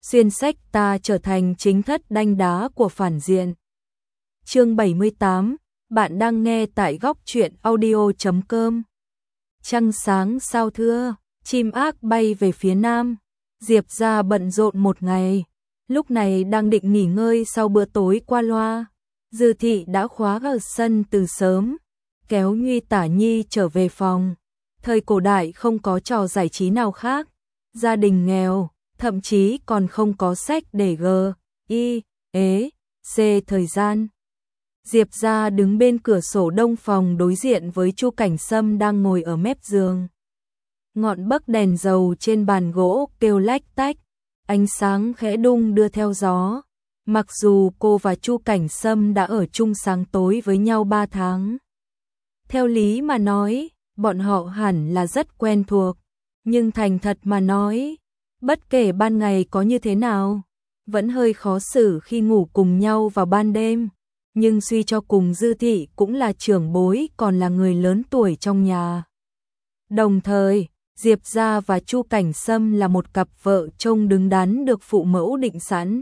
xuyên sách ta trở thành chính thất đanh đá của phản diện. Chương 78, bạn đang nghe tại góc truyện audio.com. Trăng sáng sao thưa, chim ác bay về phía nam. Diệp ra bận rộn một ngày, lúc này đang định nghỉ ngơi sau bữa tối qua loa. Dư thị đã khóa ở sân từ sớm, kéo Nhuy Tả Nhi trở về phòng. Thời cổ đại không có trò giải trí nào khác, gia đình nghèo, thậm chí còn không có sách để thời gian. Diệp ra đứng bên cửa sổ đông phòng đối diện với Chu Cảnh Sâm đang ngồi ở mép giường. Ngọn bấc đèn dầu trên bàn gỗ kêu lách tách, ánh sáng khẽ đung đưa theo gió. Mặc dù cô và Chu Cảnh Sâm đã ở chung sáng tối với nhau 3 tháng. Theo lý mà nói, bọn họ hẳn là rất quen thuộc, nhưng thành thật mà nói, bất kể ban ngày có như thế nào, vẫn hơi khó xử khi ngủ cùng nhau vào ban đêm. Nhưng suy cho cùng Dư thị cũng là trưởng bối, còn là người lớn tuổi trong nhà. Đồng thời, Diệp gia và Chu Cảnh Sâm là một cặp vợ chồng đứng đắn được phụ mẫu định sẵn.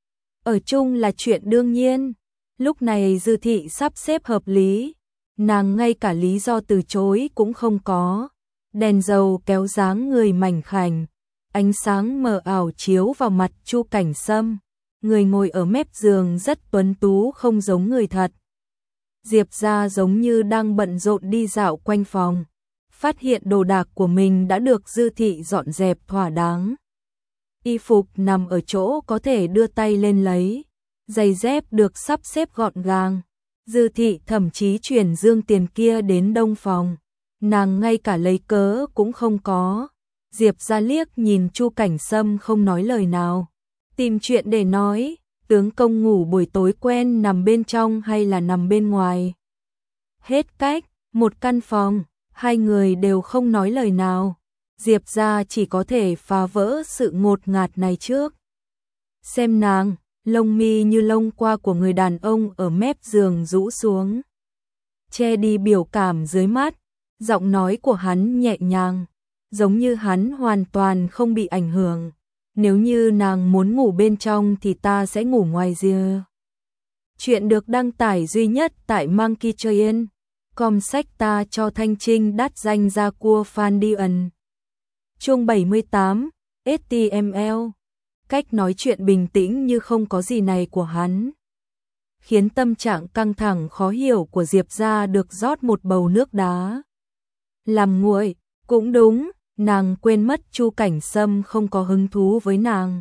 Ở chung là chuyện đương nhiên. Lúc này Dư thị sắp xếp hợp lý, nàng ngay cả lý do từ chối cũng không có. Đèn dầu kéo dáng người mảnh khảnh, ánh sáng mờ ảo chiếu vào mặt Chu Cảnh Sâm. Người ngồi ở mép giường rất tuấn tú, không giống người thật. Diệp ra giống như đang bận rộn đi dạo quanh phòng, phát hiện đồ đạc của mình đã được Dư thị dọn dẹp thỏa đáng. Y phục nằm ở chỗ có thể đưa tay lên lấy, giày dép được sắp xếp gọn gàng. Dư thị thậm chí chuyển dương tiền kia đến đông phòng, nàng ngay cả lấy cớ cũng không có. Diệp ra liếc nhìn Chu Cảnh Sâm không nói lời nào, tìm chuyện để nói. Tướng công ngủ buổi tối quen nằm bên trong hay là nằm bên ngoài? Hết cách, một căn phòng, hai người đều không nói lời nào. Diệp ra chỉ có thể phá vỡ sự ngột ngạt này trước. Xem nàng, lông mi như lông qua của người đàn ông ở mép giường rũ xuống, che đi biểu cảm dưới mắt. Giọng nói của hắn nhẹ nhàng, giống như hắn hoàn toàn không bị ảnh hưởng. Nếu như nàng muốn ngủ bên trong thì ta sẽ ngủ ngoài rìa. Chuyện được đăng tải duy nhất tại Monkey.com, sách ta cho Thanh Trinh đắt danh ra cua Phan Đi Ẩn. Chương 78, HTML. Cách nói chuyện bình tĩnh như không có gì này của hắn khiến tâm trạng căng thẳng khó hiểu của Diệp ra được rót một bầu nước đá làm nguội. Cũng đúng, nàng quên mất Chu Cảnh Sâm không có hứng thú với nàng.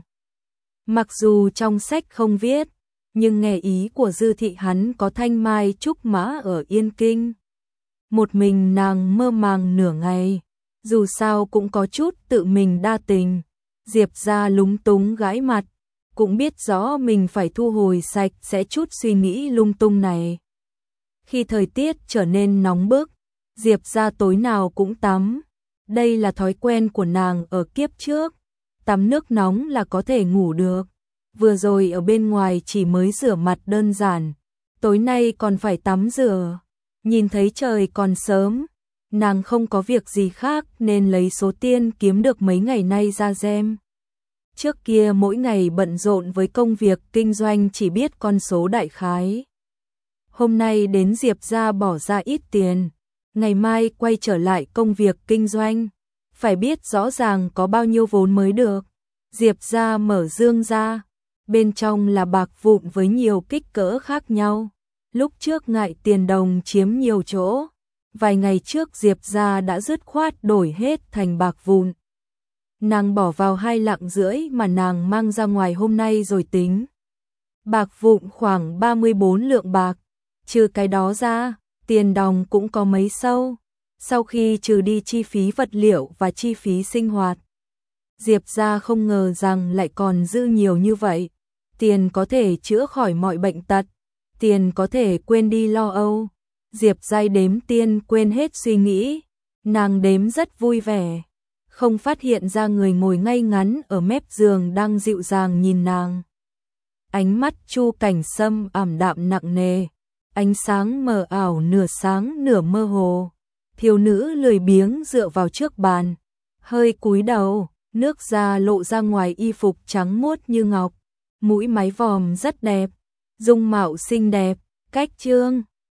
Mặc dù trong sách không viết, nhưng nghe ý của Dư thị hắn có thanh mai trúc mã ở Yên Kinh. Một mình nàng mơ màng nửa ngày, dù sao cũng có chút tự mình đa tình. Diệp ra lúng túng gãi mặt, cũng biết rõ mình phải thu hồi sạch sẽ chút suy nghĩ lung tung này. Khi thời tiết trở nên nóng bức, Diệp ra tối nào cũng tắm. Đây là thói quen của nàng ở kiếp trước, tắm nước nóng là có thể ngủ được. Vừa rồi ở bên ngoài chỉ mới rửa mặt đơn giản, tối nay còn phải tắm rửa. Nhìn thấy trời còn sớm, nàng không có việc gì khác nên lấy số tiền kiếm được mấy ngày nay ra xem. Trước kia mỗi ngày bận rộn với công việc kinh doanh chỉ biết con số đại khái. Hôm nay đến Diệp ra bỏ ra ít tiền, ngày mai quay trở lại công việc kinh doanh, phải biết rõ ràng có bao nhiêu vốn mới được. Diệp ra mở dương ra, bên trong là bạc vụn với nhiều kích cỡ khác nhau. Lúc trước ngại tiền đồng chiếm nhiều chỗ, vài ngày trước Diệp ra đã dứt khoát đổi hết thành bạc vụn. Nàng bỏ vào 2,5 lạng mà nàng mang ra ngoài hôm nay rồi tính. Bạc vụn khoảng 34 lượng bạc, trừ cái đó ra, tiền đồng cũng có mấy xu. Sau khi trừ đi chi phí vật liệu và chi phí sinh hoạt, Diệp ra không ngờ rằng lại còn dư nhiều như vậy. Tiền có thể chữa khỏi mọi bệnh tật, tiền có thể quên đi lo âu. Diệp ra đếm tiền quên hết suy nghĩ, nàng đếm rất vui vẻ, không phát hiện ra người ngồi ngay ngắn ở mép giường đang dịu dàng nhìn nàng. Ánh mắt Chu Cảnh Sâm ảm đạm nặng nề, ánh sáng mờ ảo nửa sáng nửa mơ hồ. Thiếu nữ lười biếng dựa vào trước bàn, hơi cúi đầu, nước da lộ ra ngoài y phục trắng muốt như ngọc, mũi mái vòm rất đẹp, dung mạo xinh đẹp, cách trương